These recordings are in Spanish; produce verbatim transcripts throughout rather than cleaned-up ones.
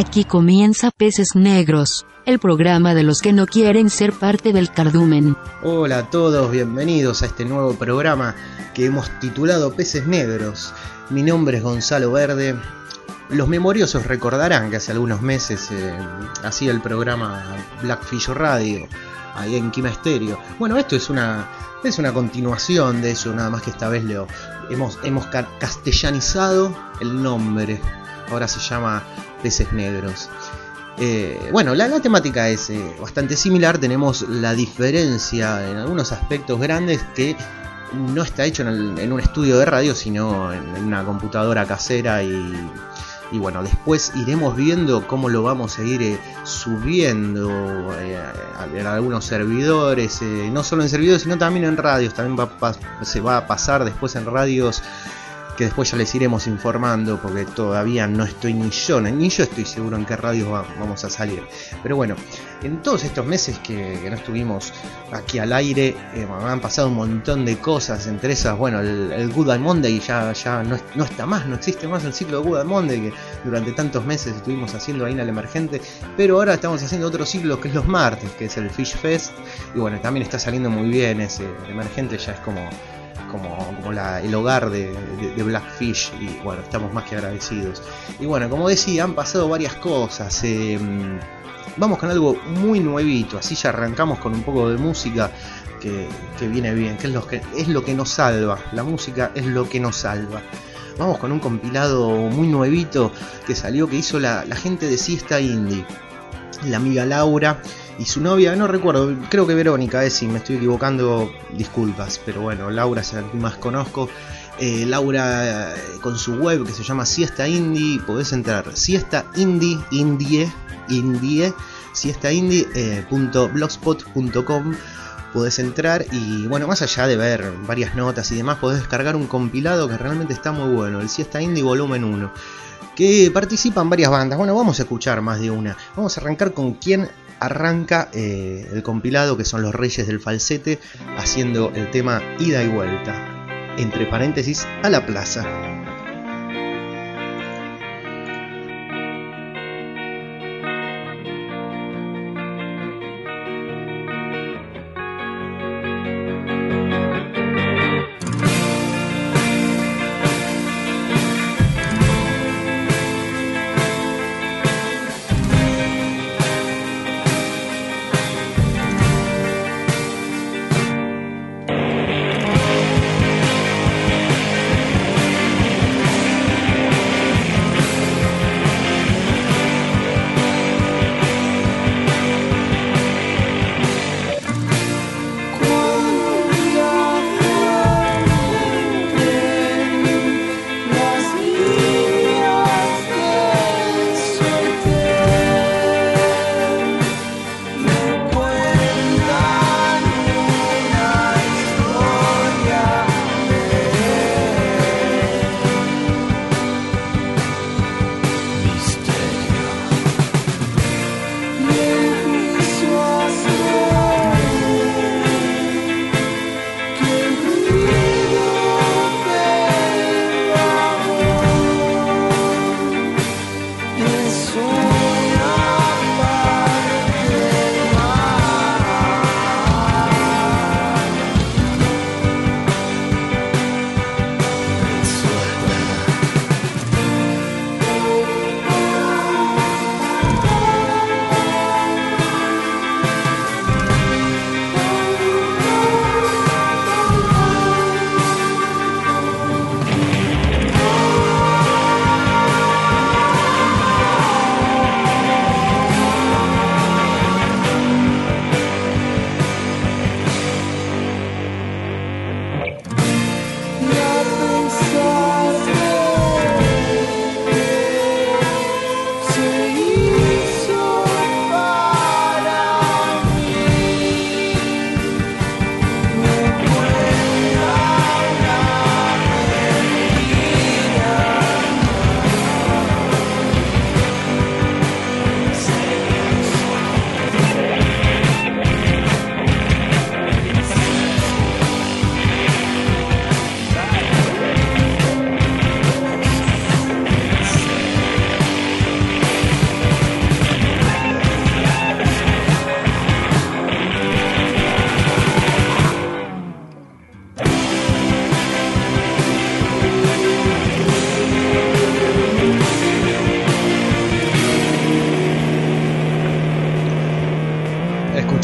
Aquí comienza Peces Negros, el programa de los que no quieren ser parte del cardumen. Hola a todos, bienvenidos a este nuevo programa que hemos titulado Peces Negros. Mi nombre es Gonzalo Verde. Los memoriosos recordarán que hace algunos meses eh, hacía el programa Blackfish Radio, ahí en Quima Estéreo. Bueno, esto es una, es una continuación de eso, nada más que esta vez lo hemos, hemos castellanizado el nombre. Ahora se llama Peces Negros. Eh, bueno, la, la temática es eh, bastante similar. Tenemos la diferencia en algunos aspectos grandes que no está hecho en, el, en un estudio de radio, sino en, en una computadora casera y, y bueno, después iremos viendo cómo lo vamos a ir eh, subiendo eh, en algunos servidores, eh, no solo en servidores sino también en radios. También va, va, se va a pasar después en radios que después ya les iremos informando, porque todavía no estoy ni yo, ni yo estoy seguro en qué radios va, vamos a salir. Pero bueno, en todos estos meses que, que no estuvimos aquí al aire, eh, han pasado un montón de cosas, entre esas, bueno, el, el Good Old Monday ya, ya no, no está más, no existe más el ciclo de Good Old Monday que durante tantos meses estuvimos haciendo ahí en el Emergente, pero ahora estamos haciendo otro ciclo que es los martes, que es el Fish Fest, y bueno, también está saliendo muy bien ese, el Emergente ya es como... como, como la, el hogar de, de, de Blackfish, y bueno, estamos más que agradecidos. Y bueno, como decía, han pasado varias cosas. Eh, vamos con algo muy nuevito, así ya arrancamos con un poco de música que, que viene bien, que es, lo que es lo que nos salva. La música es lo que nos salva. Vamos con un compilado muy nuevito que salió, que hizo la, la gente de Siesta Indie, la amiga Laura y su novia, no recuerdo, creo que Verónica, eh, si me estoy equivocando, disculpas, pero bueno, Laura es la que más conozco. eh, Laura eh, con su web que se llama Siesta Indie, podés entrar, Siesta Indie, Indie, Indie, Siesta Indie eh, punto blogspot punto com, podés entrar y bueno, más allá de ver varias notas y demás, podés descargar un compilado que realmente está muy bueno, el Siesta Indie volumen uno, que participan varias bandas. Bueno, vamos a escuchar más de una. Vamos a arrancar con quien arranca eh, el compilado, que son los Reyes del Falsete, haciendo el tema Ida y Vuelta, entre paréntesis, a la plaza.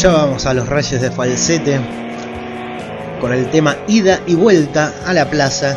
Escuchábamos a los Reyes de Falsete con el tema Ida y Vuelta a la Plaza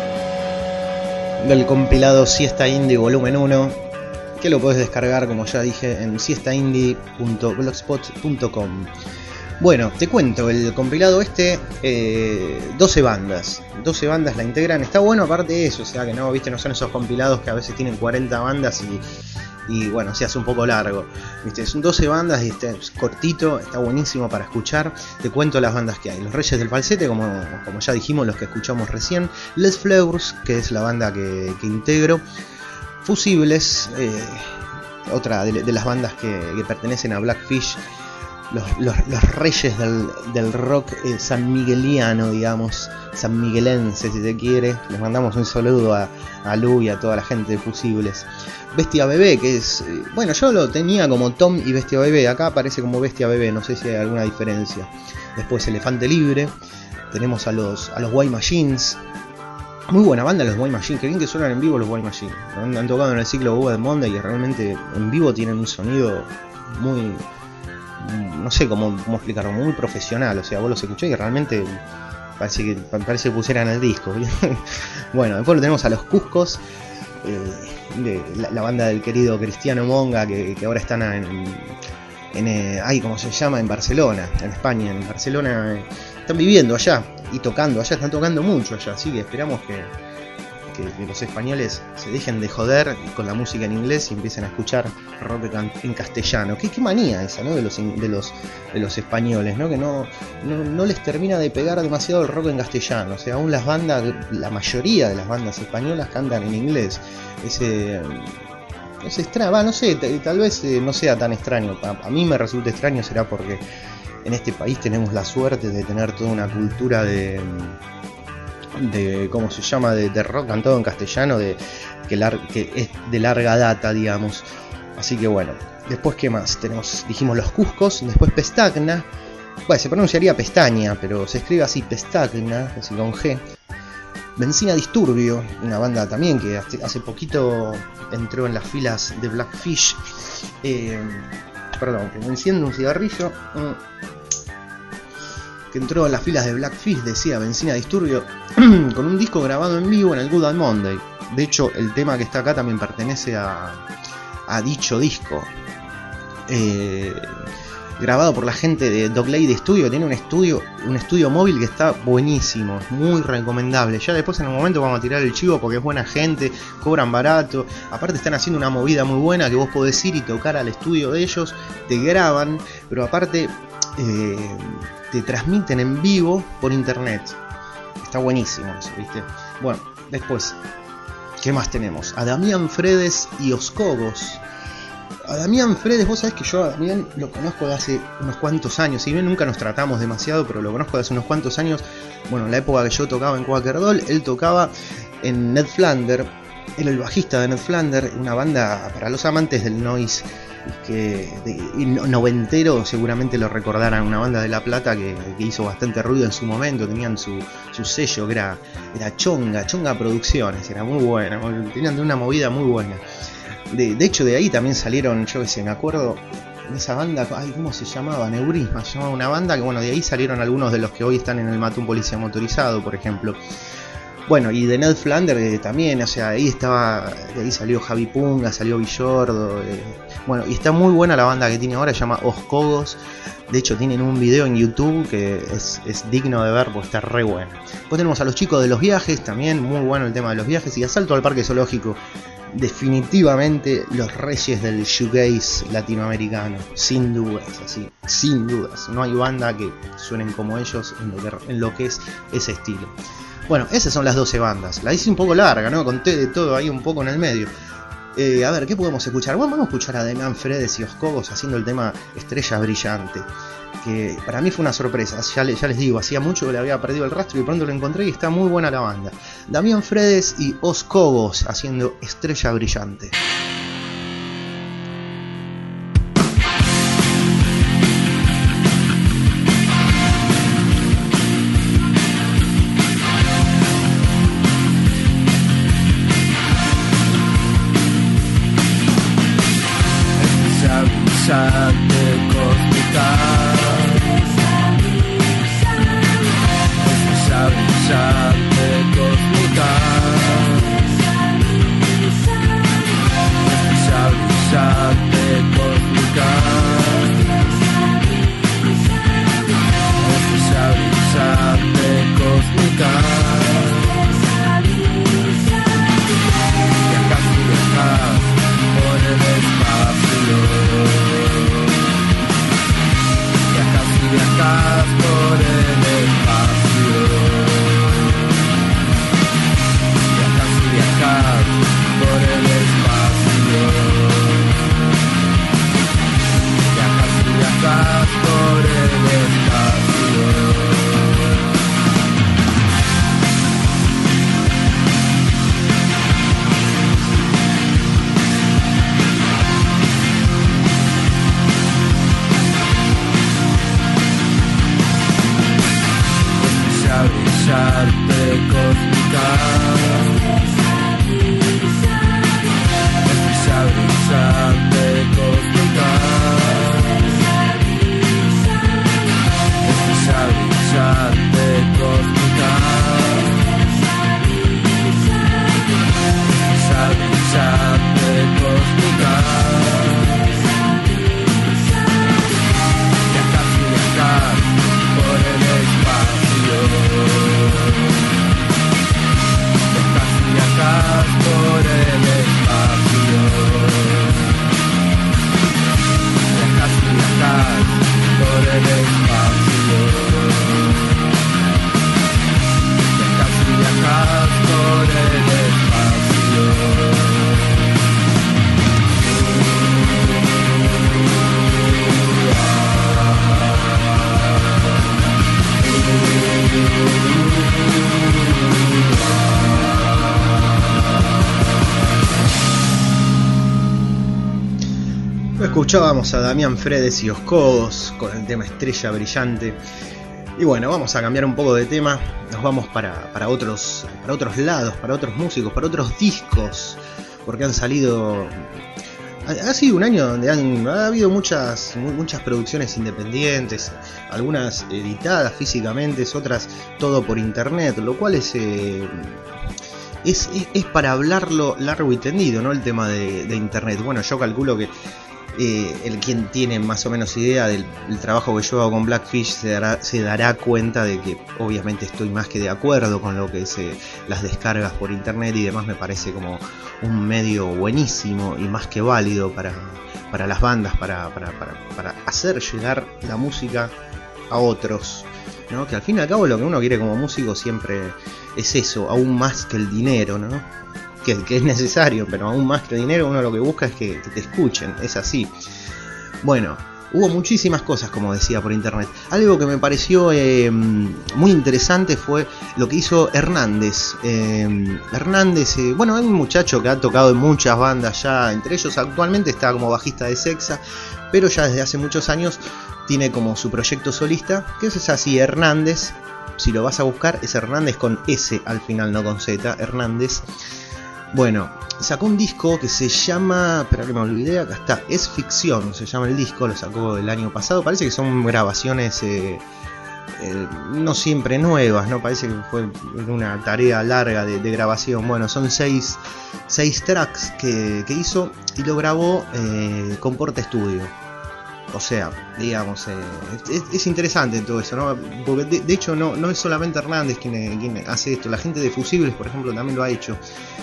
del compilado Siesta Indie Volumen uno, que lo podés descargar, como ya dije, en siesta indie punto blogspot punto com. Bueno, te cuento, el compilado este, eh, doce bandas, doce bandas la integran, está bueno aparte de eso, o sea que no, viste, no son esos compilados que a veces tienen cuarenta bandas y... Y bueno, se hace un poco largo, ¿viste? Son doce bandas y este es cortito, está buenísimo para escuchar. Te cuento las bandas que hay. Los Reyes del Falsete, como, como ya dijimos, los que escuchamos recién. Les Fleurs, que es la banda que, que integro. Fusibles, eh, otra de, de las bandas que, que pertenecen a Blackfish. Los, los, los reyes del, del rock eh, sanmigueliano, digamos, sanmiguelense si se quiere. Les mandamos un saludo a, a Lu y a toda la gente de Fusibles. Bestia Bebé, que es... Eh, bueno, yo lo tenía como Tom y Bestia Bebé. Acá aparece como Bestia Bebé, no sé si hay alguna diferencia. Después Elefante Libre. Tenemos a los, a los White Machines. Muy buena banda los White Machines. Que bien que suenan en vivo los White Machines. Han, han tocado en el ciclo Bad Monday y realmente en vivo tienen un sonido muy... no sé cómo, cómo explicarlo, muy profesional. O sea, vos los escuchás y realmente parece que, parece que pusieran el disco. Bueno, después lo tenemos a los Cuscos, eh, de la, la banda del querido Cristiano Monga, que, que ahora están en, en eh, ay, ¿cómo se llama? En Barcelona, en España. En Barcelona eh, están viviendo allá y tocando allá, están tocando mucho allá, así que esperamos que Que, que los españoles se dejen de joder con la música en inglés y empiecen a escuchar rock en castellano. Qué, qué manía esa, ¿no? De los, de los, de los españoles, ¿no? Que no, no, no les termina de pegar demasiado el rock en castellano. O sea, aún las bandas, la mayoría de las bandas españolas cantan en inglés. Ese... Es extraño, va, no sé, tal vez eh, no sea tan extraño. A, a mí me resulta extraño, será porque en este país tenemos la suerte de tener toda una cultura de... de cómo se llama de, de rock cantado en castellano de que, lar, que es de larga data, digamos. Así que bueno, después qué más tenemos, dijimos los Cuscos, después Pestagna, bueno, se pronunciaría Pestaña, pero se escribe así, Pestagna, así con G. Benzina Disturbio, una banda también que hace, hace poquito entró en las filas de Blackfish. eh, perdón, que me enciendo un cigarrillo. Que entró en las filas de Blackfish, decía Benzina Disturbio, con un disco grabado en vivo en el Good Old Monday. De hecho, el tema que está acá también pertenece a, a dicho disco. Eh, grabado por la gente de Dog Lady Studio, tiene un estudio, un estudio móvil que está buenísimo, muy recomendable. Ya después en un momento vamos a tirar el chivo porque es buena gente, cobran barato. Aparte están haciendo una movida muy buena que vos podés ir y tocar al estudio de ellos, te graban, pero aparte... Eh, te transmiten en vivo por internet. Está buenísimo eso, ¿viste? Bueno, después, ¿qué más tenemos? A Damián Fredes y Oscogos. A Damián Fredes, vos sabés que yo a Damián lo conozco de hace unos cuantos años. Si bien nunca nos tratamos demasiado, pero lo conozco de hace unos cuantos años. Bueno, en la época que yo tocaba en Quaker Doll, él tocaba en Ned Flander. Él era el bajista de Ned Flander, una banda para los amantes del noise que de, noventero, seguramente lo recordarán, una banda de La Plata que, que hizo bastante ruido en su momento, tenían su, su sello que era, era Chonga, Chonga Producciones, era muy buena, tenían una movida muy buena. De, de hecho de ahí también salieron, yo que sé, me acuerdo de esa banda, ay, ¿cómo se llamaba? Neurisma, se llamaba una banda que bueno, de ahí salieron algunos de los que hoy están en el Matón Policía Motorizado, por ejemplo. Bueno, y de Ned Flander eh, también, o sea, ahí estaba, de ahí salió Javi Punga, salió Villordo, eh, bueno, y está muy buena la banda que tiene ahora, se llama Oscogos. De hecho tienen un video en YouTube que es, es digno de ver porque está re bueno. Después tenemos a los chicos de los viajes, también muy bueno el tema de los viajes, y Asalto al Parque Zoológico, definitivamente los reyes del shoegaze latinoamericano, sin dudas, así, sin dudas, no hay banda que suenen como ellos en lo que, en lo que es ese estilo. Bueno, esas son las doce bandas. La hice un poco larga, ¿no? Conté de todo ahí un poco en el medio. Eh, a ver, ¿qué podemos escuchar? Bueno, vamos a escuchar a Damián Fredes y Oscogos haciendo el tema Estrella Brillante. Que para mí fue una sorpresa. Ya, le, ya les digo, hacía mucho que le había perdido el rastro y pronto lo encontré y está muy buena la banda. Damián Fredes y Oscogos haciendo Estrella Brillante. Brillante cósmica. Escuchábamos a Damián Fredes y Oscodos con el tema Estrella Brillante. Y bueno, vamos a cambiar un poco de tema. Nos vamos para, para, otros, para otros lados, para otros músicos, para otros discos. Porque han salido... Ha sido un año donde han ha habido muchas, muchas producciones independientes, algunas editadas físicamente, otras todo por internet, lo cual es... Eh, Es, es, es para hablarlo largo y tendido, ¿no? El tema de, de internet. Bueno, yo calculo que eh, el quien tiene más o menos idea del, del trabajo que yo hago con Blackfish se dará, se dará cuenta de que obviamente estoy más que de acuerdo con lo que es eh, las descargas por internet y demás. Me parece como un medio buenísimo y más que válido para, para las bandas, para, para, para, para hacer llegar la música a otros, ¿no? Que al fin y al cabo lo que uno quiere como músico siempre es eso, aún más que el dinero, ¿no? Que, que es necesario, pero aún más que el dinero uno lo que busca es que, que te escuchen, es así. Bueno, hubo muchísimas cosas, como decía, por internet. Algo que me pareció eh, muy interesante fue lo que hizo Hernández. Eh, Hernández, eh, bueno, es un muchacho que ha tocado en muchas bandas ya, entre ellos actualmente está como bajista de Sexa, pero ya desde hace muchos años tiene como su proyecto solista, que es así, Hernández. Si lo vas a buscar, es Hernández con S al final, no con Z, Hernández. Bueno, sacó un disco que se llama, espera que me olvidé, acá está, Es Ficción, se llama el disco, lo sacó el año pasado. Parece que son grabaciones eh, eh, no siempre nuevas, ¿no? Parece que fue una tarea larga de, de grabación. Bueno, son seis, seis tracks que, que hizo y lo grabó eh, con Porta Estudio. O sea, digamos, eh, es, es interesante todo eso, ¿no? Porque de, de hecho no, no es solamente Hernández quien, quien hace esto, la gente de Fusibles, por ejemplo, también lo ha hecho,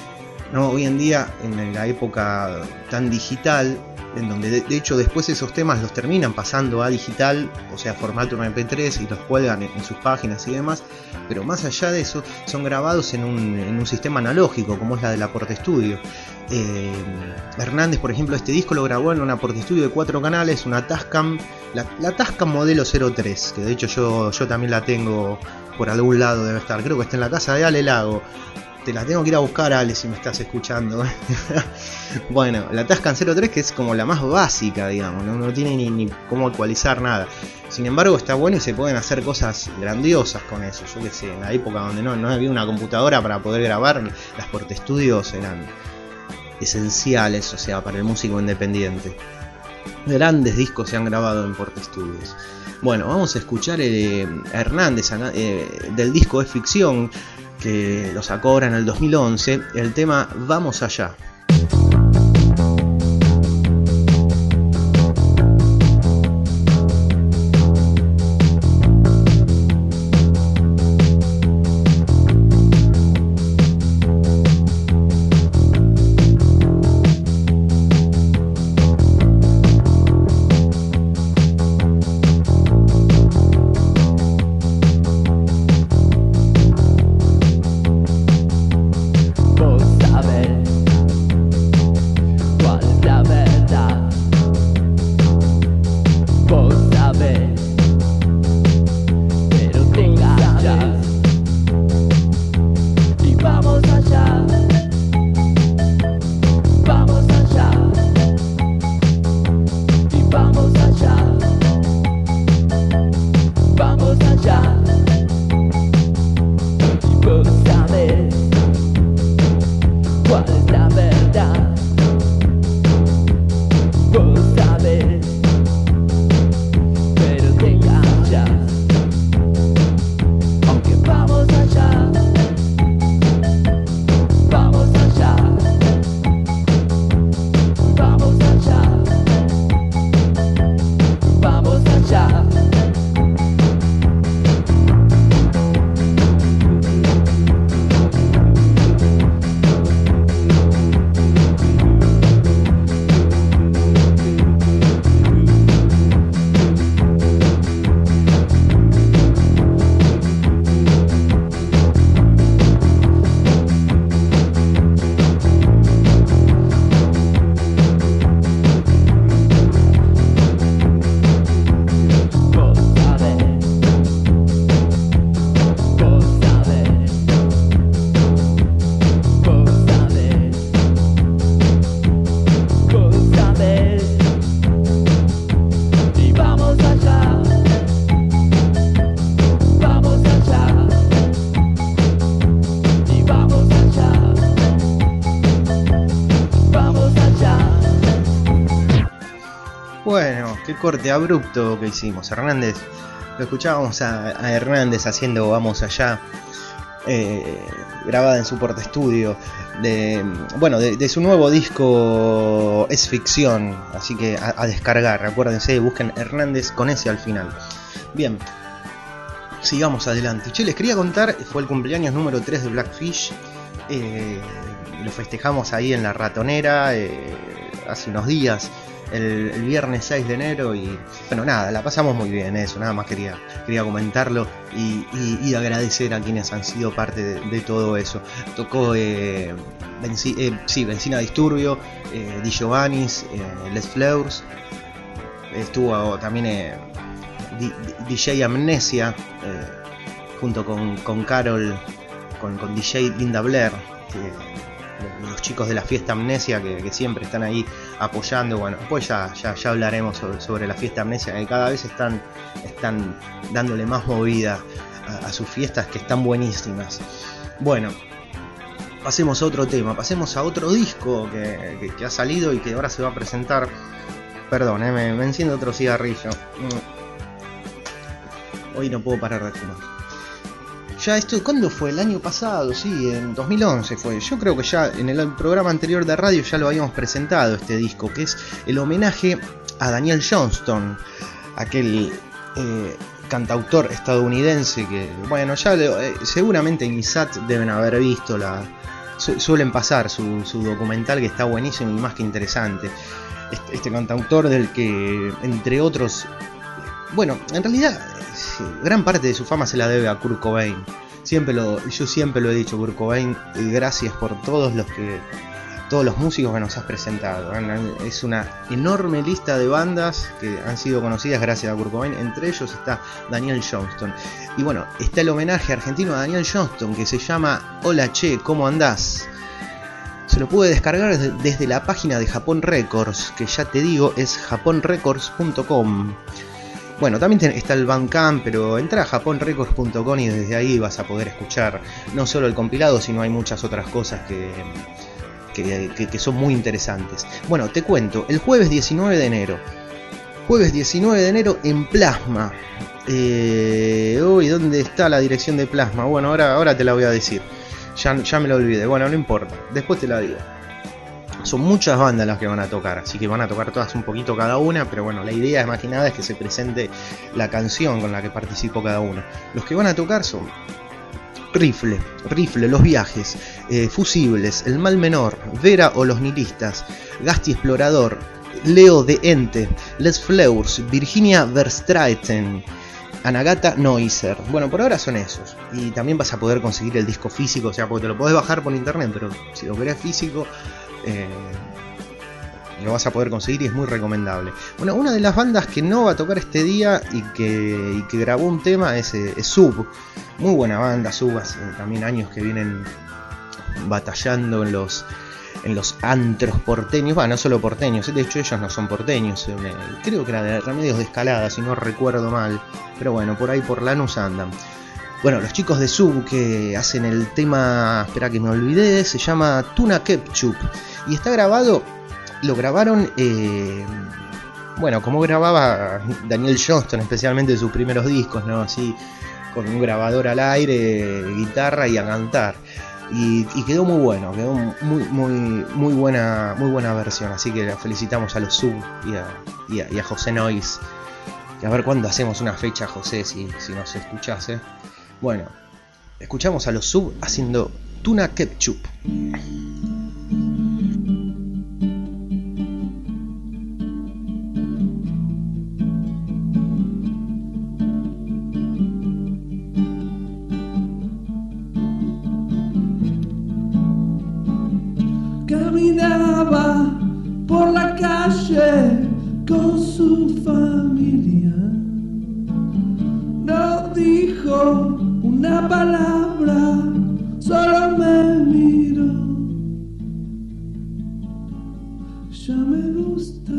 ¿no? Hoy en día, en la época tan digital, en donde de, de hecho después esos temas los terminan pasando a digital, o sea, formato eme pe tres, y los cuelgan en, en sus páginas y demás, pero más allá de eso, son grabados en un, en un sistema analógico, como es la de la Porta Studio. Eh, Hernández, por ejemplo, este disco lo grabó en una Porta Studio de cuatro canales, una Tascam, la, la Tascam modelo cero tres, que de hecho yo, yo también la tengo por algún lado, debe estar, creo que está en la casa de Ale Lago. Te la tengo que ir a buscar, Ale, si me estás escuchando. Bueno, la Tascam cero tres, que es como la más básica, digamos, no, no tiene ni, ni cómo actualizar nada. Sin embargo, está bueno y se pueden hacer cosas grandiosas con eso. Yo qué sé, en la época donde no, no había una computadora para poder grabar, las Porta Studios eran esenciales, o sea, para el músico independiente. Grandes discos se han grabado en Porta Studios. Bueno, vamos a escuchar eh, a Hernández eh, del disco Es Ficción, que lo sacó ahora en el dos mil once, el tema Vamos Allá. qué corte abrupto que hicimos. Hernández, lo escuchábamos a, a Hernández haciendo Vamos Allá, eh, grabada en su Porta Estudio, de, bueno, de, de su nuevo disco Es Ficción, así que a, a descargar, acuérdense, busquen Hernández con ese al final. Bien, sigamos adelante. Che, les quería contar, fue el cumpleaños número tres de Blackfish, eh, lo festejamos ahí en La Ratonera eh, hace unos días, el, el viernes seis de enero, y bueno, nada, la pasamos muy bien, eso, nada más quería, quería comentarlo y, y, y agradecer a quienes han sido parte de, de todo eso. Tocó eh, Benzi, eh, sí, Benzina Disturbio, eh, Di Giovannis, eh, Les Fleurs, estuvo también eh, D J Amnesia, eh, junto con, con Carol, con, con D J Linda Blair, que, los chicos de la fiesta Amnesia que, que siempre están ahí apoyando. Bueno, pues ya, ya, ya hablaremos sobre, sobre la fiesta Amnesia, que cada vez están, están dándole más movida a, a sus fiestas, que están buenísimas. Bueno, pasemos a otro tema, pasemos a otro disco que, que, que ha salido y que ahora se va a presentar. Perdón, eh, me, me enciendo otro cigarrillo. Hoy no puedo parar de fumar. Ya esto, ¿cuándo fue? El año pasado, sí, en dos mil once fue. Yo creo que ya en el programa anterior de radio ya lo habíamos presentado, este disco, que es el homenaje a Daniel Johnston, aquel eh, cantautor estadounidense que, bueno, ya eh, seguramente en I S A T deben haber visto, la su, suelen pasar su, su documental, que está buenísimo y más que interesante. Este, este cantautor del que, entre otros, bueno, en realidad sí, gran parte de su fama se la debe a Kurt Cobain. Siempre lo, yo siempre lo he dicho, Kurt Cobain, gracias por todos los que, todos los músicos que nos has presentado. Es una enorme lista de bandas que han sido conocidas gracias a Kurt Cobain. Entre ellos está Daniel Johnston. Y bueno, está el homenaje argentino a Daniel Johnston, que se llama Hola Che, ¿cómo andás? Se lo puede descargar desde la página de Japón Records, que ya te digo es japón records punto com. Bueno, también está el Bandcamp, pero entra a japón records punto com y desde ahí vas a poder escuchar no solo el compilado, sino hay muchas otras cosas que, que, que, que son muy interesantes. Bueno, te cuento, el jueves diecinueve de enero, jueves diecinueve de enero en Plasma. Eh, uy, ¿dónde está la dirección de Plasma? Bueno, ahora, ahora te la voy a decir, ya, ya me la olvidé, bueno, no importa, después te la digo. Son muchas bandas las que van a tocar, así que van a tocar todas un poquito cada una, pero bueno, la idea más que nada es que se presente la canción con la que participó cada uno. Los que van a tocar son Rifle, Rifle, Los Viajes, eh, Fusibles, El Mal Menor, Vera o Los Nihilistas, Gasti Explorador, Leo de Ente, Les Fleurs, Virginia Verstraeten, Anagata Noiser. Bueno, por ahora son esos. Y también vas a poder conseguir el disco físico, o sea, porque te lo podés bajar por internet, pero si lo querés físico, Eh, lo vas a poder conseguir y es muy recomendable. Bueno, una de las bandas que no va a tocar este día y que, y que grabó un tema es, es Sub. Muy buena banda, Sub, hace también años que vienen batallando en los en los antros porteños. Bueno, no solo porteños, de hecho ellos no son porteños, creo que era de Remedios de Escalada, si no recuerdo mal, pero bueno, por ahí por Lanús andan. Bueno, los chicos de Sub que hacen el tema, espera que me olvidé, se llama Tuna Ketchup y está grabado, lo grabaron, eh, bueno, como grababa Daniel Johnston, especialmente en sus primeros discos, ¿no? Así, con un grabador al aire, guitarra y a cantar. Y, y quedó muy bueno, quedó muy, muy, muy buena, muy buena versión. Así que felicitamos a los Sub y a, y a, y a José Nois. Y a ver cuándo hacemos una fecha, José, si, si nos escuchás, ¿eh? Bueno, escuchamos a los Sub haciendo Tuna Ketchup. Caminaba por la calle con su familia. No dijo una palabra, solo me miró. Ya me gusta.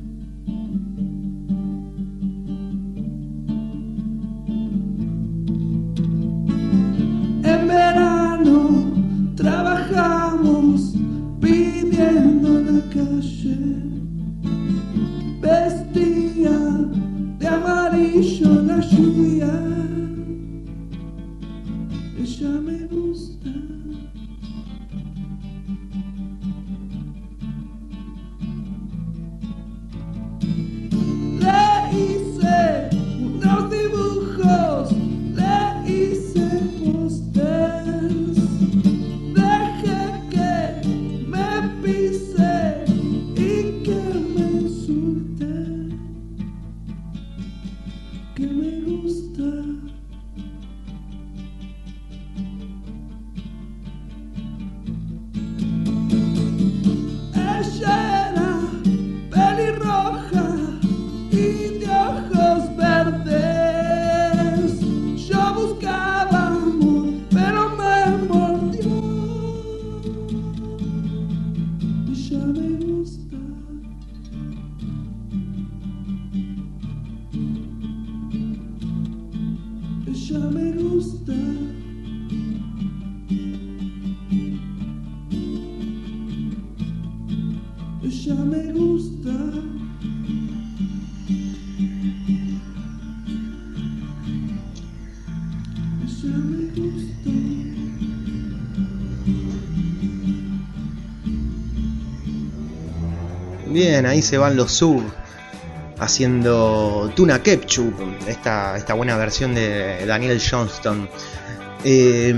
En verano trabajamos pidiendo la calle. Vestía ella me gusta. Ella me gusta. Ella me gusta. Ella me gusta. Bien, ahí se van los sub haciendo Tuna Ketchup, esta, esta buena versión de Daniel Johnston. Eh,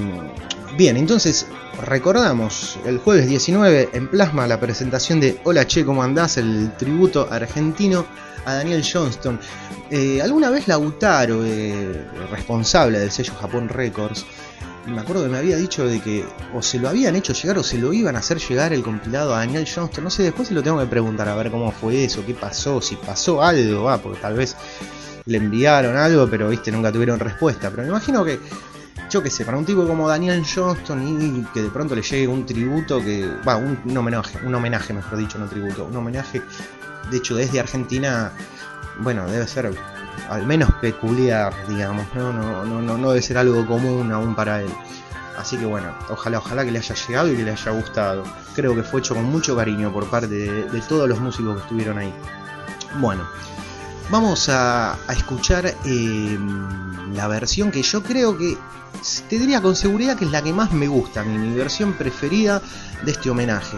bien, entonces recordamos el jueves diecinueve en Plasma la presentación de Hola Che, ¿cómo andás? El tributo argentino a Daniel Johnston. Eh, alguna vez Lautaro, eh, responsable del sello Japón Records, me acuerdo que me había dicho de que o se lo habían hecho llegar o se lo iban a hacer llegar el compilado a Daniel Johnston. No sé, después se lo tengo que preguntar a ver cómo fue eso, qué pasó, si pasó algo, va, porque tal vez le enviaron algo, pero viste, nunca tuvieron respuesta. Pero me imagino que, yo qué sé, para un tipo como Daniel Johnston y que de pronto le llegue un tributo que, va, un, un homenaje, un homenaje mejor dicho, no tributo, un homenaje, de hecho desde Argentina, bueno, debe ser al menos peculiar, digamos, ¿no? No, no, no, no debe ser algo común aún para él. Así que bueno, ojalá, ojalá que le haya llegado y que le haya gustado. Creo que fue hecho con mucho cariño por parte de, de todos los músicos que estuvieron ahí. Bueno, vamos a, a escuchar eh, la versión que yo creo que, te diría con seguridad que es la que más me gusta, mi, mi versión preferida de este homenaje.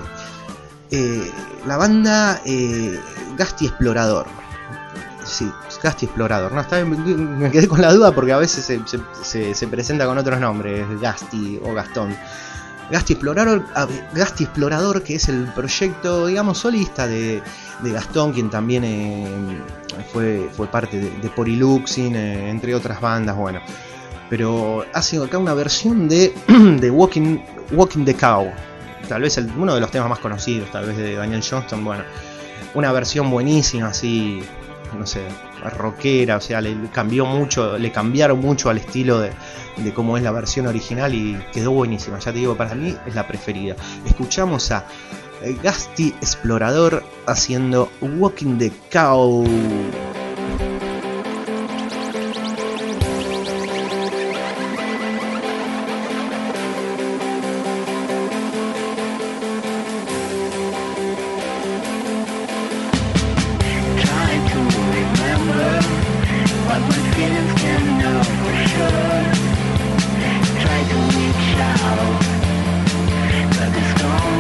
Eh, la banda eh, Gasti Explorador. Sí, Gasti Explorador. No, está bien, me quedé con la duda porque a veces se, se, se, se presenta con otros nombres, Gasti o Gastón. Gasti Explorador, Gasti Explorador, que es el proyecto, digamos, solista de, de Gastón, quien también eh, fue, fue parte de, de Poriluxin, eh, entre otras bandas, bueno. Pero hace acá una versión de, de Walking, Walking the Cow, tal vez el, uno de los temas más conocidos, tal vez de Daniel Johnston, bueno. Una versión buenísima, así, no sé, rockera, o sea, le cambió mucho, le cambiaron mucho al estilo de, de cómo es la versión original y quedó buenísima. Ya te digo, para mí es la preferida. Escuchamos a Gasti Explorador haciendo Walking the Cow.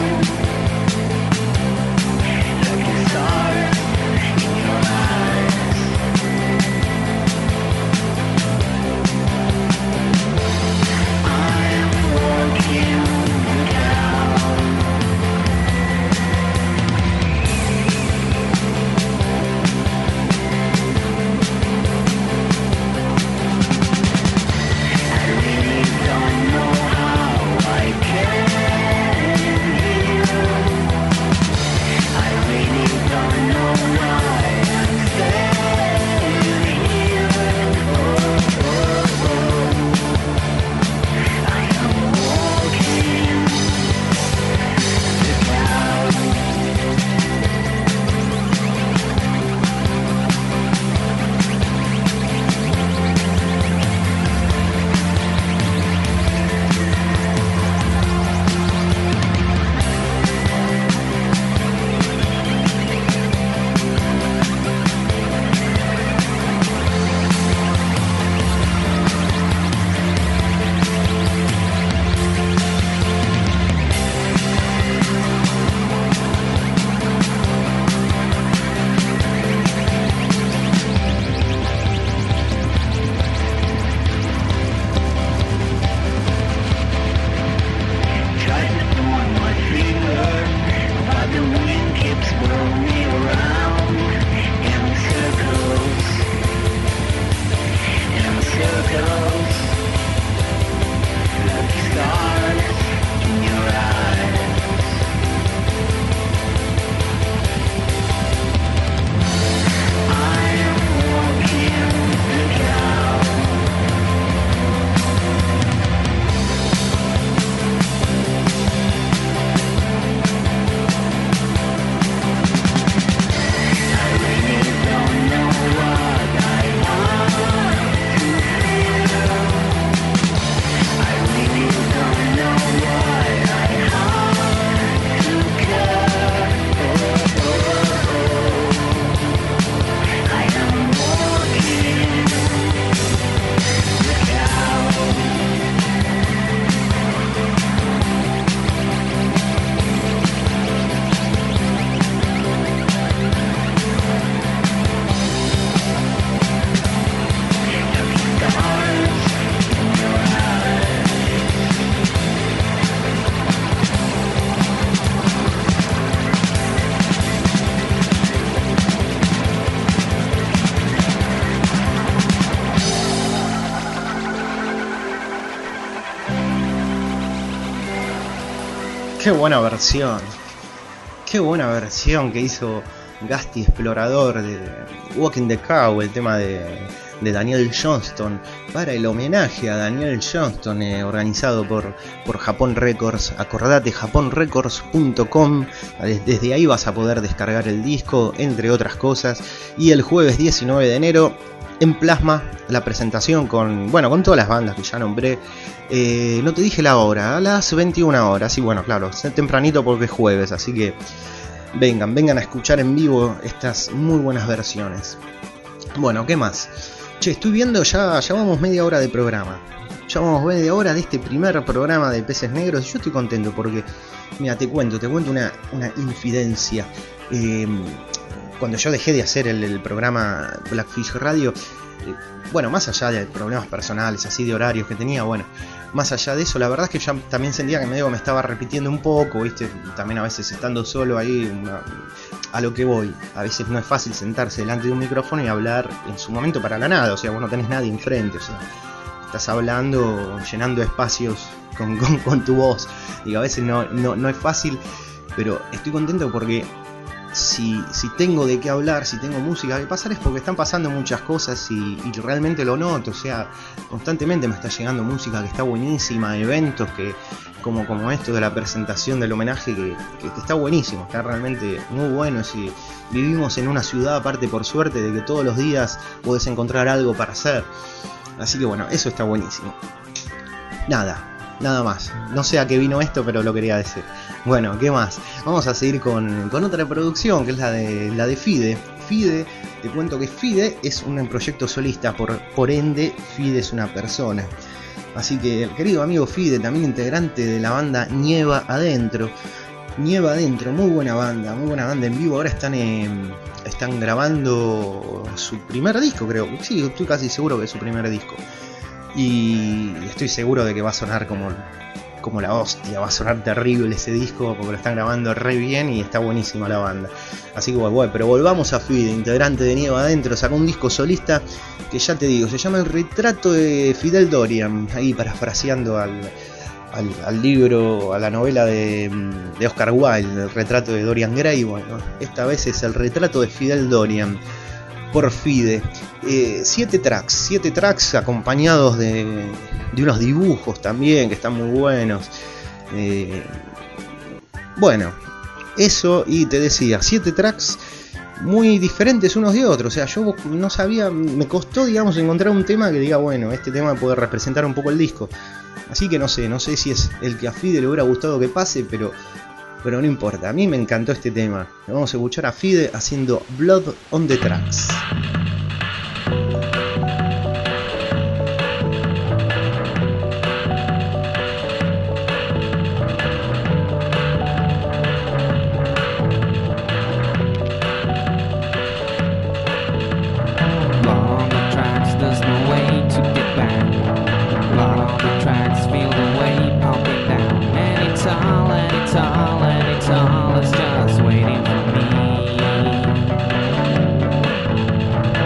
Stars in your eyes. Qué buena versión. Qué buena versión que hizo Gasti Explorador de Walking the Cow, el tema de, de Daniel Johnston, para el homenaje a Daniel Johnston, eh, organizado por, por Japón Records. Acordate, japón records punto com, desde ahí vas a poder descargar el disco, entre otras cosas. Y el jueves diecinueve de enero, en Plasma, la presentación con, bueno, con todas las bandas que ya nombré. Eh, no te dije la hora, a las veintiuna horas. Y bueno, claro, tempranito porque es jueves, así que vengan, vengan a escuchar en vivo estas muy buenas versiones. Bueno, ¿qué más? Che, estoy viendo, ya, ya vamos media hora de programa. Ya vamos media hora de este primer programa de Peces Negros. Y yo estoy contento porque, mira, te cuento, te cuento una, una infidencia. Eh, cuando yo dejé de hacer el, el programa Blackfish Radio, eh, bueno, más allá de problemas personales, así de horarios que tenía, bueno, más allá de eso, la verdad es que ya también sentía que medio me estaba repitiendo un poco, ¿viste? También a veces estando solo ahí, una, a lo que voy. A veces no es fácil sentarse delante de un micrófono y hablar en su momento para la nada, o sea, vos no tenés nadie enfrente, o sea, estás hablando, llenando espacios con, con, con tu voz. Digo, a veces no, no, no es fácil, pero estoy contento porque Si, si tengo de qué hablar, si tengo música que pasar, es porque están pasando muchas cosas y, y realmente lo noto. O sea, constantemente me está llegando música que está buenísima, eventos que como, como esto de la presentación del homenaje que, que, que está buenísimo, está realmente muy bueno. Y vivimos en una ciudad, aparte por suerte, de que todos los días podés encontrar algo para hacer. Así que bueno, eso está buenísimo. Nada. Nada más, no sé a qué vino esto, pero lo quería decir. Bueno, ¿qué más? Vamos a seguir con, con otra producción, que es la de la de Fide. Fide, te cuento que Fide es un proyecto solista, por, por ende Fide es una persona. Así que el querido amigo Fide, también integrante de la banda Nieva Adentro. Nieva Adentro, muy buena banda, muy buena banda en vivo. Ahora están, eh, están grabando su primer disco, creo. Sí, estoy casi seguro que es su primer disco. Y estoy seguro de que va a sonar como, como la hostia, va a sonar terrible ese disco porque lo están grabando re bien y está buenísima la banda. Así que bueno, pero volvamos a Fide, integrante de Nieva Adentro, sacó un disco solista que ya te digo, se llama El retrato de Fidel Dorian, ahí parafraseando al, al, al libro, a la novela de, de Oscar Wilde, El retrato de Dorian Gray. Bueno, esta vez es El retrato de Fidel Dorian por Fide. Eh, siete tracks, siete tracks acompañados de, de unos dibujos también que están muy buenos. Eh, bueno, eso, y te decía, siete tracks muy diferentes unos de otros. O sea, yo no sabía, me costó, digamos, encontrar un tema que diga, bueno, este tema puede representar un poco el disco. Así que no sé, no sé si es el que a Fide le hubiera gustado que pase, pero Pero no importa, a mí me encantó este tema. Vamos a escuchar a Fide haciendo Blood on the Tracks. All is just waiting for me.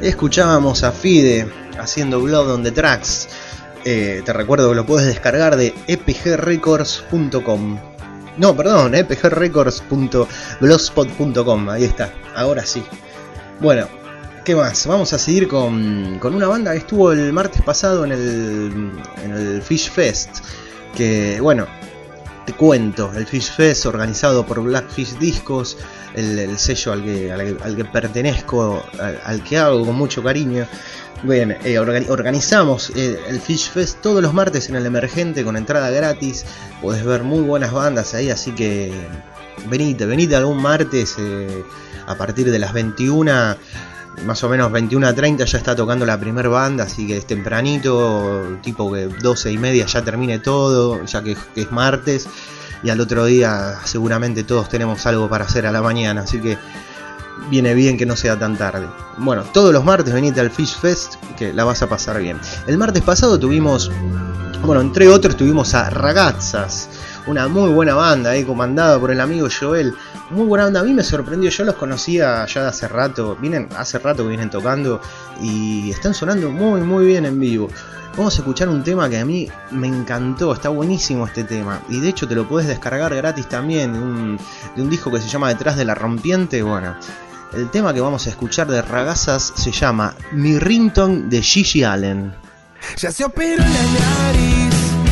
Escuchábamos a Fide haciendo Blood on the Tracks. Eh, te recuerdo que lo puedes descargar de e p g records punto com. No, perdón, e p g records punto blogspot punto com. Ahí está, ahora sí. Bueno, ¿qué más? Vamos a seguir con, con una banda que estuvo el martes pasado en el, en el Fish Fest. Que, bueno, te cuento, el Fish Fest organizado por Blackfish Discos, el, el sello al que, al, al que pertenezco, al, al que hago con mucho cariño. Bien, eh, organizamos eh, el Fish Fest todos los martes en el Emergente con entrada gratis. Podés ver muy buenas bandas ahí, así que venite, venite algún martes eh, a partir de las veintiuna, más o menos veintiuna treinta ya está tocando la primer banda, así que es tempranito, tipo que doce y media ya termine todo, ya que, que es martes, y al otro día seguramente todos tenemos algo para hacer a la mañana, así que viene bien que no sea tan tarde. Bueno, todos los martes venite al Fish Fest, que la vas a pasar bien. El martes pasado tuvimos, bueno, entre otros tuvimos a Ragazzas, una muy buena banda ahí comandada por el amigo Joel. Muy buena banda, a mí me sorprendió, yo los conocía ya de hace rato, vienen hace rato que vienen tocando y están sonando muy muy bien en vivo. Vamos a escuchar un tema que a mí me encantó, está buenísimo este tema. Y de hecho te lo podés descargar gratis también, de un, de un disco que se llama Detrás de la Rompiente. Bueno, el tema que vamos a escuchar de Ragazzas se llama Mi Ringtone de Gigi Allen. Ya se operó la nariz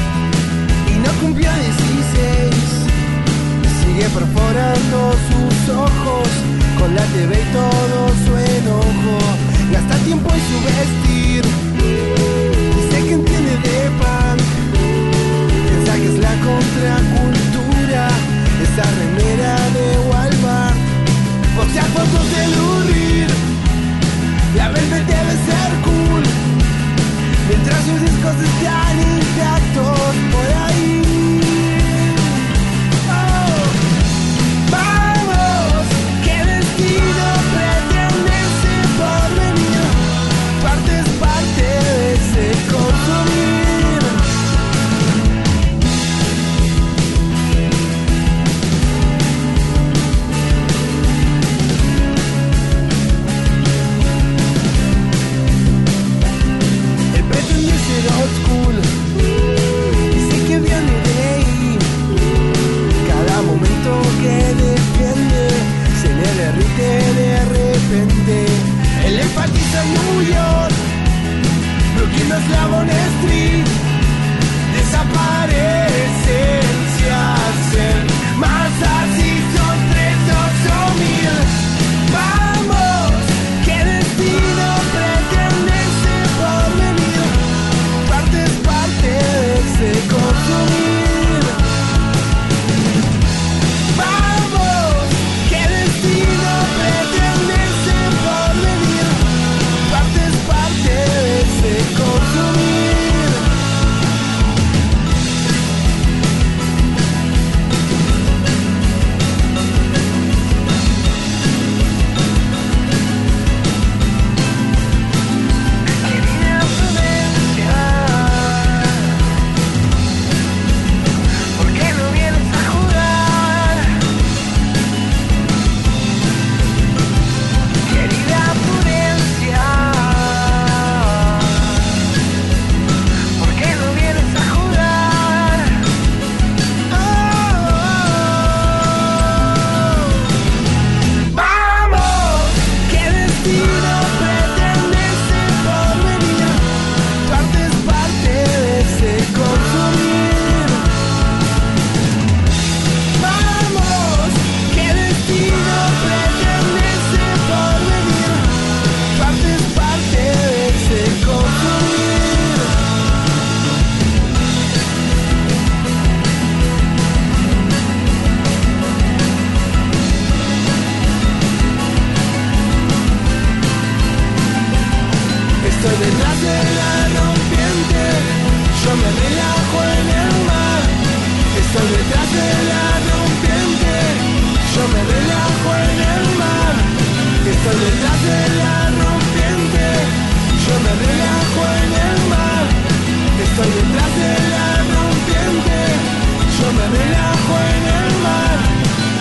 y no cumplió dieciséis. Sigue perforando sus ojos con la T V y todo su enojo. Gasta tiempo en su vestir. Dice que entiende de punk. Piensa que es la contracultura. Esa remera de Walmart. O sea, fotos de Lurid. La Velvet debe ser cool. Mientras sus discos están intactos por ahí. Oh, vamos, qué destino pretende ese porvenir. Parte es parte de ese consumir. Old school, dice que viene de ahí. Cada momento que defiende se le derrite de repente. Él enfatiza en New York, Brooklyn no es la Bond Street. Desaparecen, se hacen más así, son tres, ocho mil. Vamos, qué destino pretende ese porvenir. Es parte de ese consumir. Vamos, qué destino pretende ese porvenir. Parte es parte de ese consumir.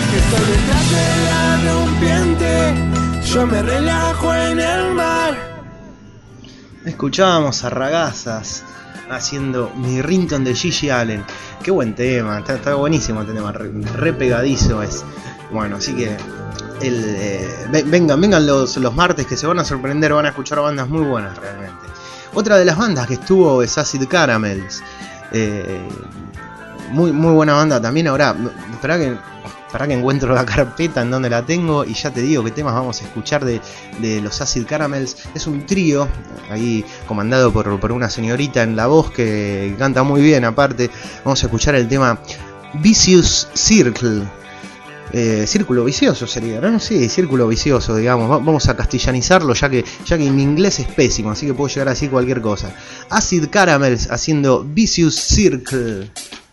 Yo me relajo en el mar. Escuchábamos a Ragazas haciendo Mi Ringtone de Gigi Allen. Qué buen tema, está, está buenísimo el tema, re, re pegadizo es. Bueno, así que el, eh, vengan, vengan los, los martes que se van a sorprender, van a escuchar bandas muy buenas realmente. Otra de las bandas que estuvo es Acid Caramels. Eh, muy, muy buena banda también. Ahora, espera que, espera que encuentro la carpeta en donde la tengo y ya te digo qué temas vamos a escuchar de, de los Acid Caramels. Es un trío ahí comandado por, por una señorita en la voz que canta muy bien. Aparte, vamos a escuchar el tema Vicious Circle. Eh, círculo vicioso sería, ¿no? Sí, círculo vicioso, digamos. Vamos a castellanizarlo ya que, ya que mi inglés es pésimo, así que puedo llegar a decir cualquier cosa. Acid Caramels haciendo Vicious Circle.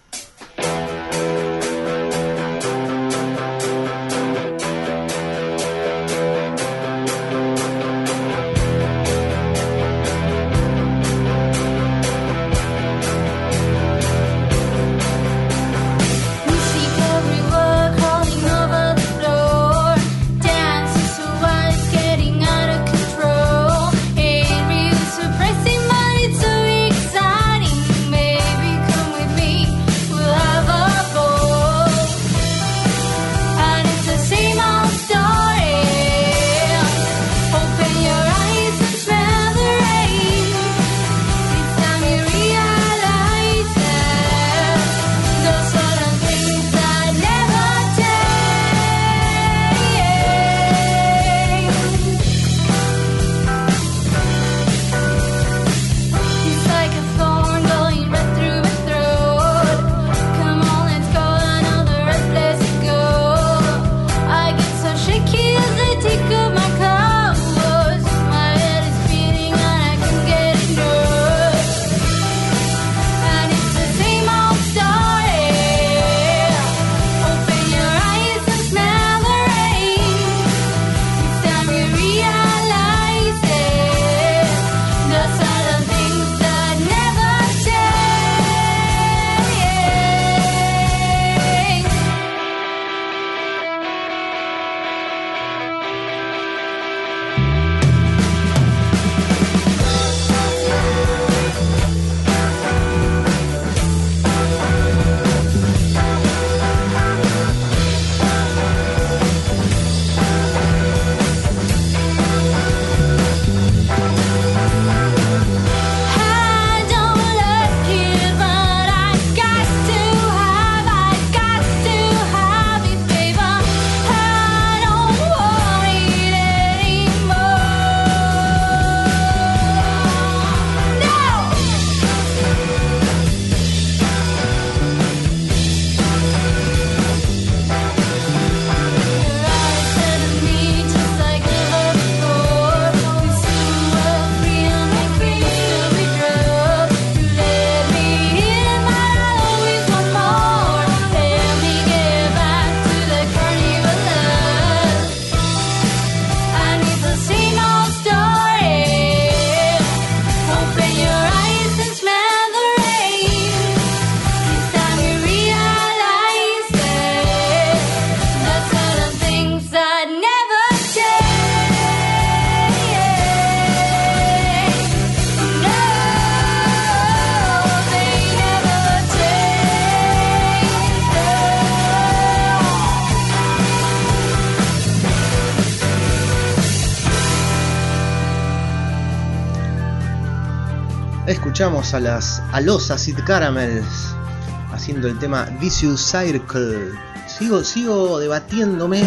Escuchamos a las a los Acid Caramels haciendo el tema Vicious Circle. Sigo, sigo debatiéndome.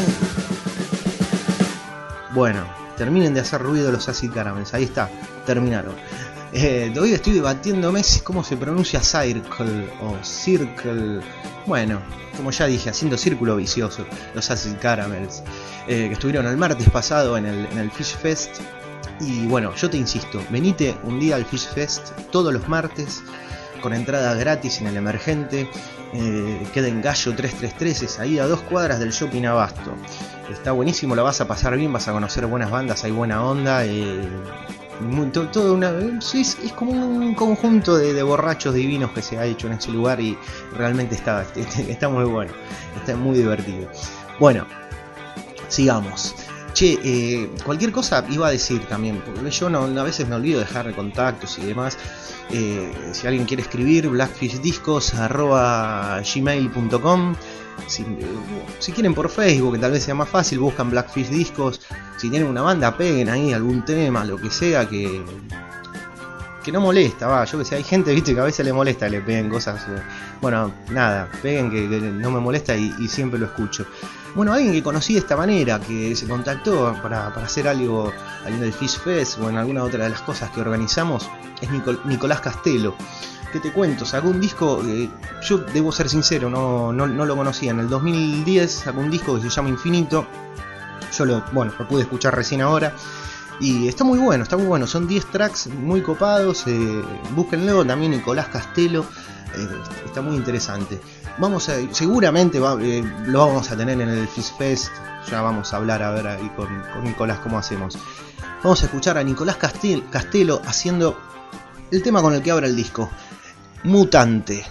Bueno, terminen de hacer ruido los Acid Caramels. Ahí está, terminaron. Eh, todavía estoy debatiéndome si cómo se pronuncia Circle o Circle. Bueno, como ya dije, haciendo círculo vicioso los Acid Caramels, eh, que estuvieron el martes pasado en el, en el Fish Fest. Y bueno, yo te insisto, venite un día al Fish Fest todos los martes con entrada gratis en el Emergente. Eh, queda en Gallo trescientos treinta y tres, es ahí a dos cuadras del Shopping Abasto. Está buenísimo, la vas a pasar bien, vas a conocer buenas bandas, hay buena onda. Eh, muy, to, todo una, es, es como un conjunto de, de borrachos divinos que se ha hecho en ese lugar y realmente está, está muy bueno, está muy divertido. Bueno, sigamos. Che, eh, cualquier cosa iba a decir también, porque yo no, a veces me olvido de dejar contactos y demás. Eh, si alguien quiere escribir, blackfishdiscos arroba gmail punto com. Si, eh, si quieren por Facebook, que tal vez sea más fácil, buscan Blackfish Discos. Si tienen una banda, peguen ahí algún tema, lo que sea, que que no molesta, va, yo que sé, hay gente, viste, que a veces le molesta, le peguen cosas, eh, bueno, nada, peguen que, que no me molesta y, y siempre lo escucho. Bueno, alguien que conocí de esta manera, que se contactó para, para hacer algo en el Fish Fest o en alguna otra de las cosas que organizamos, es Nicol- Nicolás Castelo. ¿Qué te cuento? Sacó un disco, eh, yo debo ser sincero, no, no, no lo conocía. En el dos mil diez sacó un disco que se llama Infinito. Yo lo, bueno, lo pude escuchar recién ahora. Y está muy bueno, está muy bueno. Son diez tracks muy copados. Eh, búsquenlo también, Nicolás Castelo. Eh, está muy interesante. Vamos a, seguramente va, eh, lo vamos a tener en el Fish Fest. Ya vamos a hablar a ver ahí con, con Nicolás cómo hacemos. Vamos a escuchar a Nicolás Castel, Castelo haciendo el tema con el que abre el disco, Mutante.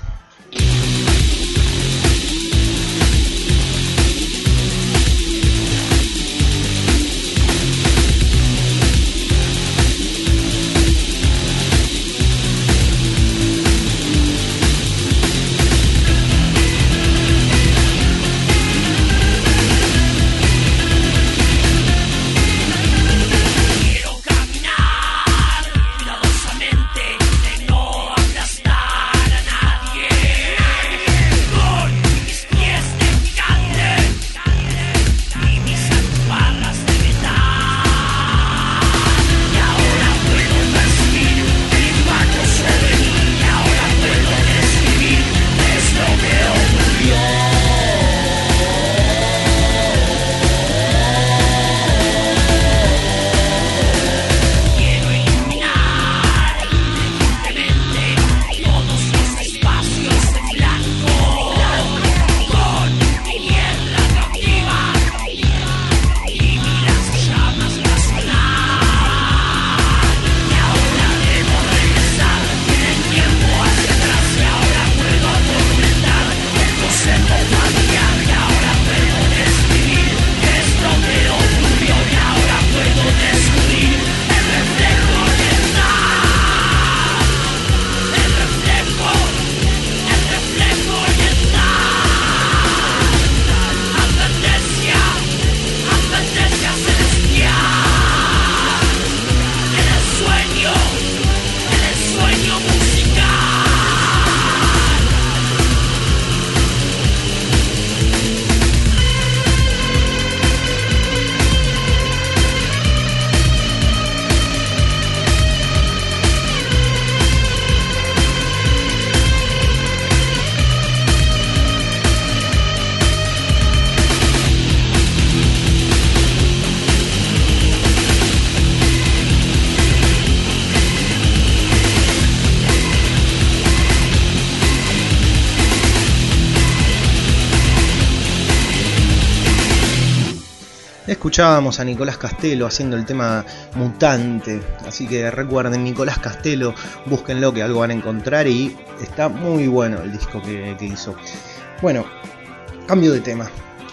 Escuchábamos a Nicolás Castelo haciendo el tema Mutante, así que recuerden, Nicolás Castelo, búsquenlo que algo van a encontrar y está muy bueno el disco que, que hizo. Bueno, cambio de tema.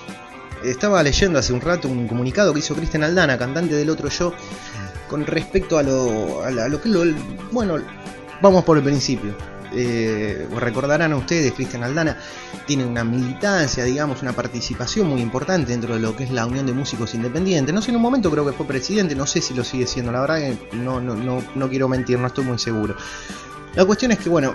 Estaba leyendo hace un rato un comunicado que hizo Cristian Aldana, cantante del Otro Yo, con respecto a lo, a, la, a lo que lo, bueno, vamos por el principio. Eh, recordarán a ustedes, Cristian Aldana tiene una militancia, digamos, una participación muy importante dentro de lo que es la Unión de Músicos Independientes. No sé, en un momento creo que fue presidente, no sé si lo sigue siendo, la verdad que no, no, no, no quiero mentir, no estoy muy seguro. La cuestión es que, bueno,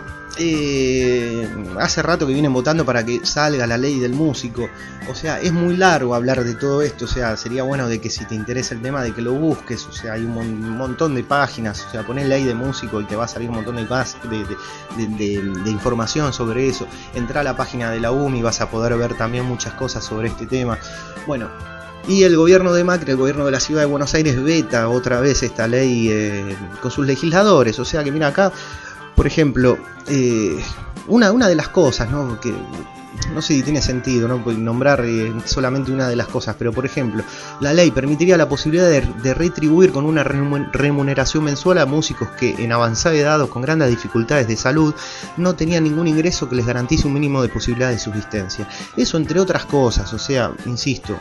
eh, hace rato que vienen votando para que salga la ley del músico. O sea, es muy largo hablar de todo esto. O sea, sería bueno de que si te interesa el tema de que lo busques. O sea, hay un, mon- un montón de páginas. O sea, ponés ley de músico y te va a salir un montón de, de, de, de, de información sobre eso. Entrá a la página de la U M y vas a poder ver también muchas cosas sobre este tema. Bueno, y el gobierno de Macri, el gobierno de la ciudad de Buenos Aires, veta otra vez esta ley eh, con sus legisladores. O sea que mira acá, por ejemplo, eh, una, una de las cosas, ¿no? Que no sé si tiene sentido, ¿no? Nombrar eh, solamente una de las cosas, pero por ejemplo, la ley permitiría la posibilidad de, de retribuir con una remuneración mensual a músicos que en avanzada edad o con grandes dificultades de salud no tenían ningún ingreso que les garantice un mínimo de posibilidad de subsistencia. Eso entre otras cosas, o sea, insisto,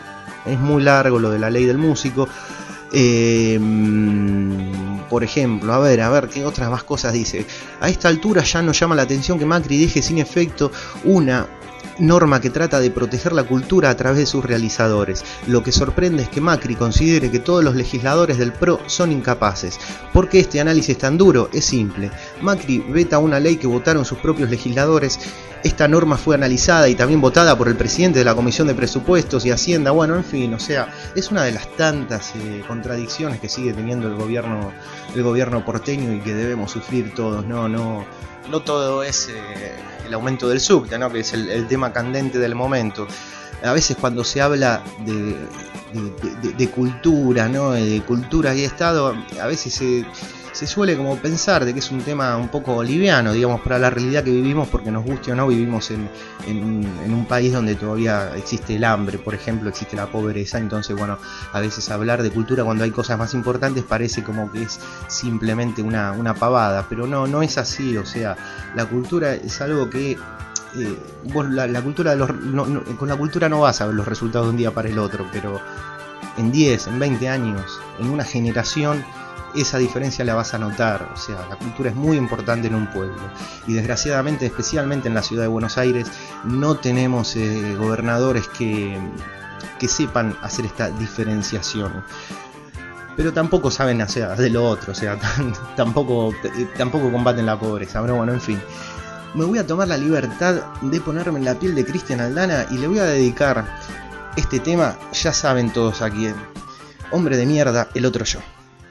es muy largo lo de la ley del músico. Eh, por ejemplo, a ver, a ver qué otras más cosas dice. A esta altura ya nos llama la atención que Macri deje sin efecto una norma que trata de proteger la cultura a través de sus realizadores. Lo que sorprende es que Macri considere que todos los legisladores del P R O son incapaces. ¿Por qué este análisis tan duro? Es simple. Macri veta una ley que votaron sus propios legisladores. Esta norma fue analizada y también votada por el presidente de la Comisión de Presupuestos y Hacienda. Bueno, en fin, o sea, es una de las tantas eh, contradicciones que sigue teniendo el gobierno, el gobierno porteño y que debemos sufrir todos. No, no, no todo es eh, el aumento del subte, ¿no? Que es el, el tema candente del momento. A veces cuando se habla de, de, de, de cultura, ¿no? De cultura y Estado, a veces se, se suele como pensar de que es un tema un poco liviano, digamos, para la realidad que vivimos, porque nos guste o no, vivimos en, en, en un país donde todavía existe el hambre, por ejemplo, existe la pobreza. Entonces, bueno, a veces hablar de cultura cuando hay cosas más importantes parece como que es simplemente una, una pavada, pero no, no es así. O sea, la cultura es algo que Eh, vos la, la cultura de los, no, no, con la cultura no vas a ver los resultados de un día para el otro, pero en diez, en veinte años, en una generación, esa diferencia la vas a notar. O sea, la cultura es muy importante en un pueblo y desgraciadamente, especialmente en la ciudad de Buenos Aires, no tenemos eh, gobernadores que, que sepan hacer esta diferenciación. Pero tampoco saben hacer de lo otro, o sea, tampoco, tampoco combaten la pobreza. Pero bueno, en fin. Me voy a tomar la libertad de ponerme en la piel de Cristian Aldana y le voy a dedicar este tema, ya saben todos a quién. Hombre de mierda, el otro yo.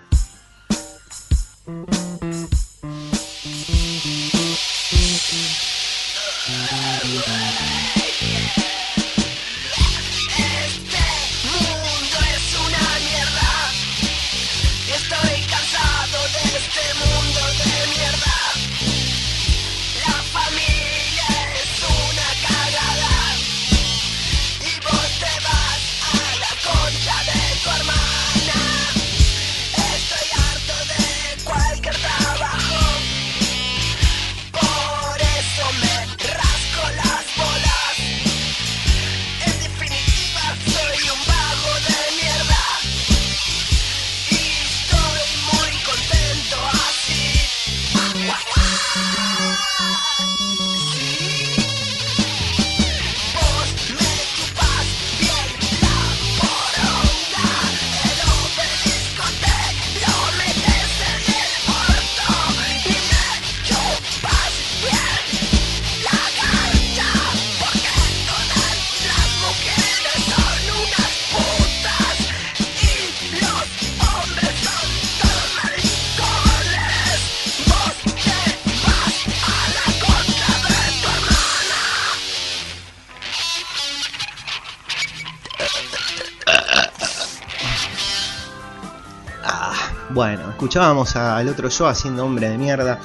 Bueno, escuchábamos al otro yo haciendo Hombre de mierda.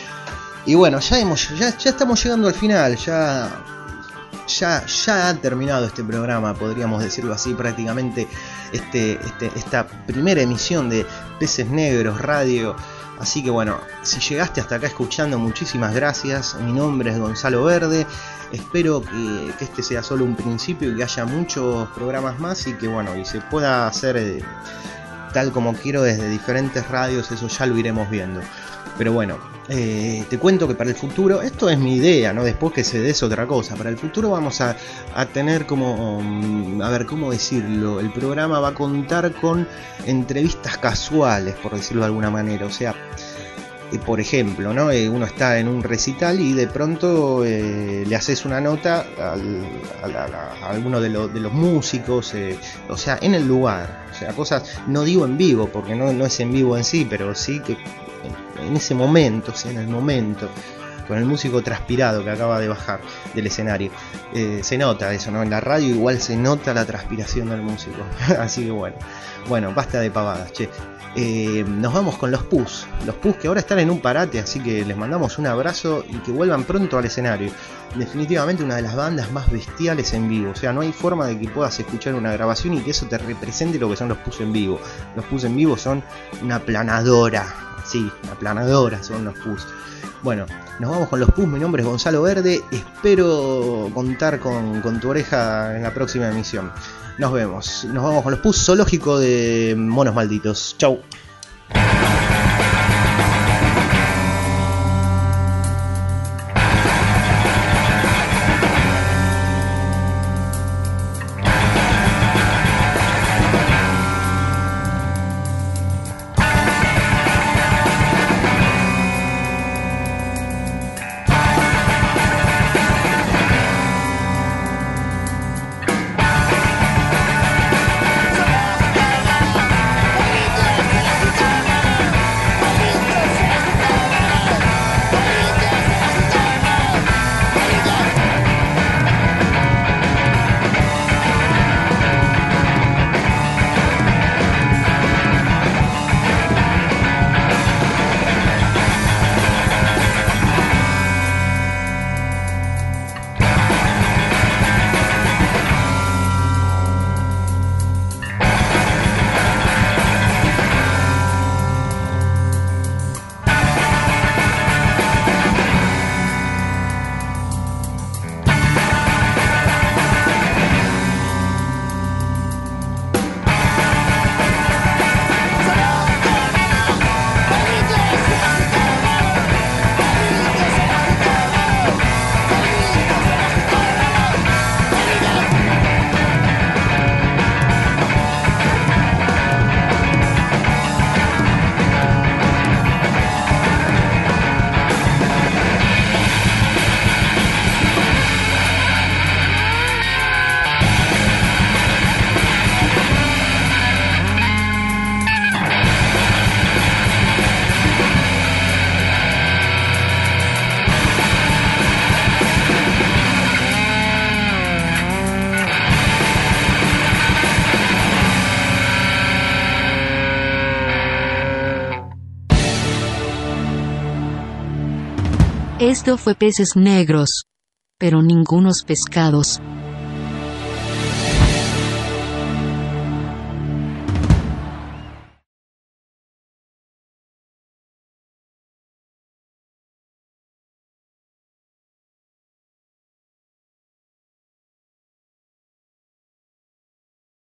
Y bueno, ya hemos ya, ya estamos llegando al final. Ya, ya, ya ha terminado este programa, podríamos decirlo así, prácticamente este, este, esta primera emisión de Peces Negros Radio. Así que bueno, si llegaste hasta acá escuchando, muchísimas gracias. Mi nombre es Gonzalo Verde. Espero que, que este sea solo un principio y que haya muchos programas más y que bueno, y se pueda hacer eh, tal como quiero desde diferentes radios. Eso ya lo iremos viendo. Pero bueno, eh, te cuento que para el futuro, esto es mi idea, ¿no? Después que se des otra cosa. Para el futuro vamos a, a tener como, um, a ver, ¿cómo decirlo? El programa va a contar con entrevistas casuales, por decirlo de alguna manera. O sea, eh, por ejemplo, ¿no? Eh, uno está en un recital y de pronto eh, le haces una nota al, a, la, a alguno de, lo, de los músicos, eh, o sea, en el lugar. O sea, cosas, no digo en vivo, porque no, no es en vivo en sí, pero sí que en ese momento, o sea, en el momento, con el músico transpirado que acaba de bajar del escenario, eh, se nota eso, ¿no? En la radio igual se nota la transpiración del músico. Así que bueno, bueno, basta de pavadas, che. Eh, nos vamos con los Pus, los Pus que ahora están en un parate, así que les mandamos un abrazo y que vuelvan pronto al escenario. Definitivamente una de las bandas más bestiales en vivo, o sea, no hay forma de que puedas escuchar una grabación y que eso te represente lo que son los Pus en vivo. Los Pus en vivo son una planadora, sí, una planadora son los Pus. Bueno, Nos vamos con los Pus. Mi nombre es Gonzalo Verde. Espero contar con, con tu oreja en la próxima emisión. Nos vemos. Nos vamos con los Pus. Zoológico de monos malditos. Chau. Esto fue Peces Negros. Pero ningunos pescados.